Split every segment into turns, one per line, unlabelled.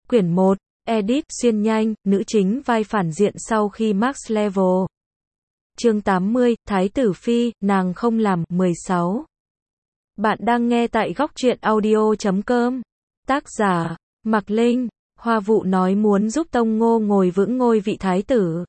Quyển 1, Edit, xuyên nhanh, nữ chính vai phản diện sau khi Max Level. Chương 80, Thái tử Phi, nàng không làm, 16. Bạn đang nghe tại góc truyện audio.com. Tác giả, Mạc Linh. Hoa Vụ nói muốn giúp Tông Ngô ngồi vững ngôi vị thái tử.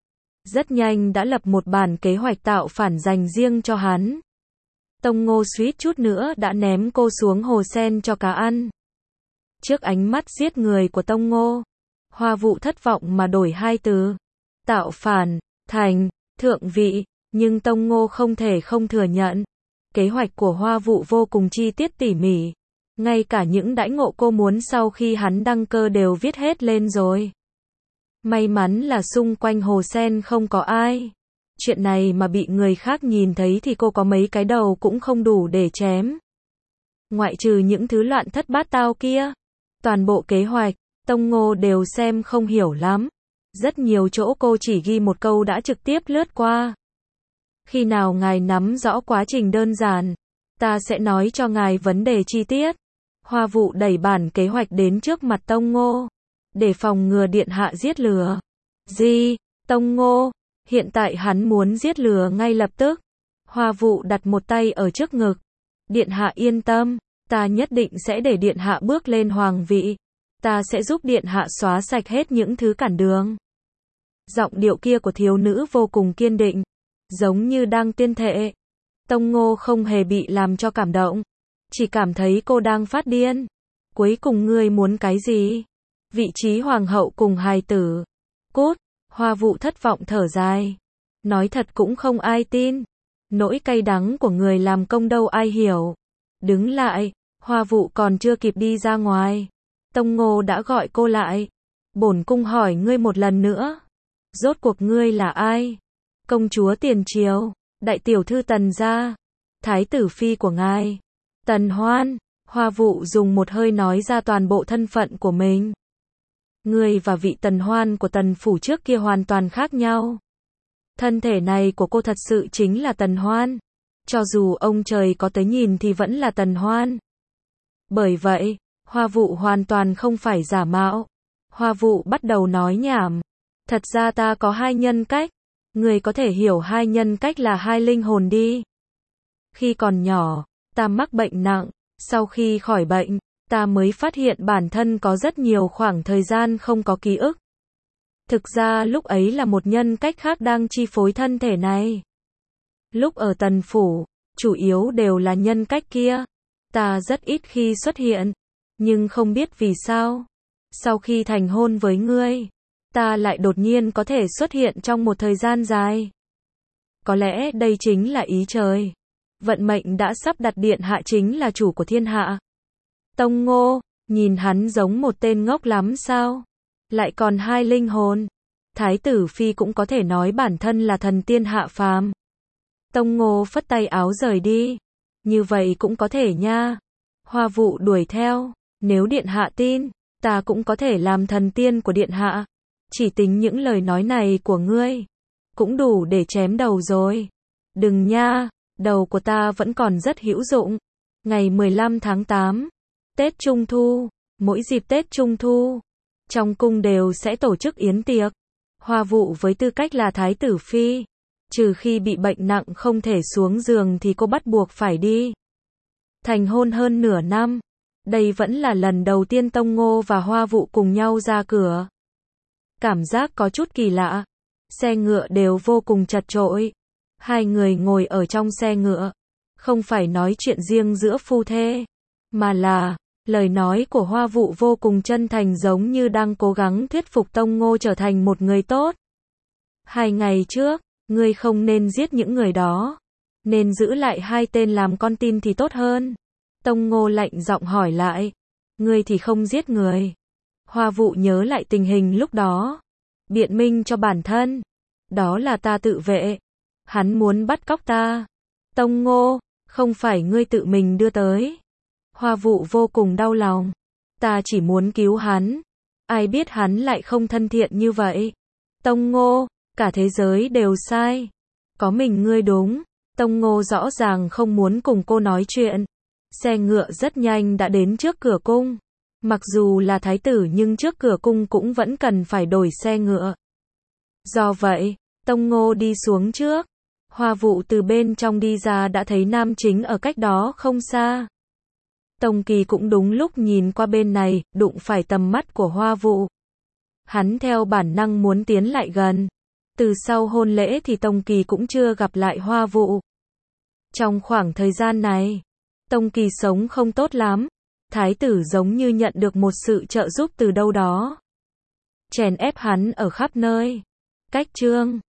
Rất nhanh đã lập một bản kế hoạch tạo phản dành riêng cho hắn. Tông Ngô suýt chút nữa đã ném cô xuống hồ sen cho cá ăn. Trước ánh mắt giết người của Tông Ngô, Hoa Vụ thất vọng mà đổi hai từ. Tạo phản, thành, thượng vị, nhưng Tông Ngô không thể không thừa nhận. Kế hoạch của Hoa Vụ vô cùng chi tiết tỉ mỉ. Ngay cả những đãi ngộ cô muốn sau khi hắn đăng cơ đều viết hết lên rồi. May mắn là xung quanh hồ sen không có ai. Chuyện này mà bị người khác nhìn thấy thì cô có mấy cái đầu cũng không đủ để chém. Ngoại trừ những thứ loạn thất bát tao kia, toàn bộ kế hoạch, Tông Ngô đều xem không hiểu lắm. Rất nhiều chỗ cô chỉ ghi một câu đã trực tiếp lướt qua. Khi nào ngài nắm rõ quá trình đơn giản, ta sẽ nói cho ngài vấn đề chi tiết. Hoa Vụ đẩy bản kế hoạch đến trước mặt Tông Ngô, để phòng ngừa điện hạ giết lừa. Gì? Tông Ngô, hiện tại hắn muốn giết lừa ngay lập tức. Hoa Vụ đặt một tay ở trước ngực. Điện hạ yên tâm, ta nhất định sẽ để điện hạ bước lên hoàng vị. Ta sẽ giúp điện hạ xóa sạch hết những thứ cản đường. Giọng điệu kia của thiếu nữ vô cùng kiên định, giống như đang tuyên thệ. Tông Ngô không hề bị làm cho cảm động, chỉ cảm thấy cô đang phát điên. Cuối cùng ngươi muốn cái gì? Vị trí hoàng hậu cùng hài tử. Cút. Hoa Vụ thất vọng thở dài. Nói thật cũng không ai tin. Nỗi cay đắng của người làm công đâu ai hiểu. Đứng lại. Hoa Vụ còn chưa kịp đi ra ngoài, Tông Ngô đã gọi cô lại. Bổn cung hỏi ngươi một lần nữa. Rốt cuộc ngươi là ai? Công chúa tiền triều, đại tiểu thư Tần gia, thái tử phi của ngài, Tần Hoan. Hoa Vụ dùng một hơi nói ra toàn bộ thân phận của mình. Ngươi và vị Tần Hoan của Tần phủ trước kia hoàn toàn khác nhau. Thân thể này của cô thật sự chính là Tần Hoan. Cho dù ông trời có tới nhìn thì vẫn là Tần Hoan. Bởi vậy, Hoa Vụ hoàn toàn không phải giả mạo. Hoa Vụ bắt đầu nói nhảm. Thật ra ta có hai nhân cách. Người có thể hiểu hai nhân cách là hai linh hồn đi. Khi còn nhỏ, ta mắc bệnh nặng. Sau khi khỏi bệnh, ta mới phát hiện bản thân có rất nhiều khoảng thời gian không có ký ức. Thực ra lúc ấy là một nhân cách khác đang chi phối thân thể này. Lúc ở Tần phủ, chủ yếu đều là nhân cách kia. Ta rất ít khi xuất hiện, nhưng không biết vì sao. Sau khi thành hôn với ngươi, ta lại đột nhiên có thể xuất hiện trong một thời gian dài. Có lẽ đây chính là ý trời. Vận mệnh đã sắp đặt điện hạ chính là chủ của thiên hạ. Tông Ngô, nhìn hắn giống một tên ngốc lắm sao? Lại còn hai linh hồn. Thái tử phi cũng có thể nói bản thân là thần tiên hạ phàm. Tông Ngô phất tay áo rời đi. Như vậy cũng có thể nha. Hoa Vụ đuổi theo. Nếu điện hạ tin, ta cũng có thể làm thần tiên của điện hạ. Chỉ tính những lời nói này của ngươi, cũng đủ để chém đầu rồi. Đừng nha, đầu của ta vẫn còn rất hữu dụng. Ngày 15 tháng 8, Tết Trung Thu, mỗi dịp Tết Trung Thu, trong cung đều sẽ tổ chức yến tiệc. Hoa Vụ với tư cách là thái tử phi, trừ khi bị bệnh nặng không thể xuống giường thì cô bắt buộc phải đi. Thành hôn hơn nửa năm, đây vẫn là lần đầu tiên Tông Ngô và Hoa Vụ cùng nhau ra cửa. Cảm giác có chút kỳ lạ. Xe ngựa đều vô cùng chật chội. Hai người ngồi ở trong xe ngựa, không phải nói chuyện riêng giữa phu thê, mà là lời nói của Hoa Vụ vô cùng chân thành, giống như đang cố gắng thuyết phục Tông Ngô trở thành một người tốt. 2 ngày trước, ngươi không nên giết những người đó, nên giữ lại hai tên làm con tin thì tốt hơn. Tông Ngô lạnh giọng hỏi lại. Ngươi thì không giết người. Hoa Vụ nhớ lại tình hình lúc đó, biện minh cho bản thân. Đó là ta tự vệ. Hắn muốn bắt cóc ta. Tông Ngô, không phải ngươi tự mình đưa tới. Hoa Vụ vô cùng đau lòng. Ta chỉ muốn cứu hắn. Ai biết hắn lại không thân thiện như vậy. Tông Ngô, cả thế giới đều sai. Có mình ngươi đúng. Tông Ngô rõ ràng không muốn cùng cô nói chuyện. Xe ngựa rất nhanh đã đến trước cửa cung. Mặc dù là thái tử nhưng trước cửa cung cũng vẫn cần phải đổi xe ngựa. Do vậy, Tông Ngô đi xuống trước. Hoa Vụ từ bên trong đi ra đã thấy nam chính ở cách đó không xa. Tông Kỳ cũng đúng lúc nhìn qua bên này, đụng phải tầm mắt của Hoa Vụ. Hắn theo bản năng muốn tiến lại gần. Từ sau hôn lễ thì Tông Kỳ cũng chưa gặp lại Hoa Vụ. Trong khoảng thời gian này, Tông Kỳ sống không tốt lắm. Thái tử giống như nhận được một sự trợ giúp từ đâu đó. Chèn ép hắn ở khắp nơi. Cách chương